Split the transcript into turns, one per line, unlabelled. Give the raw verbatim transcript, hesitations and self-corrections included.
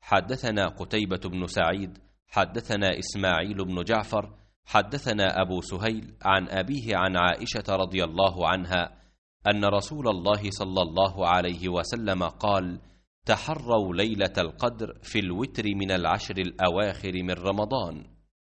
حدثنا قتيبة بن سعيد حدثنا إسماعيل بن جعفر حدثنا أبو سهيل عن أبيه عن عائشة رضي الله عنها أن رسول الله صلى الله عليه وسلم قال: تحروا ليلة القدر في الوتر من العشر الأواخر من رمضان.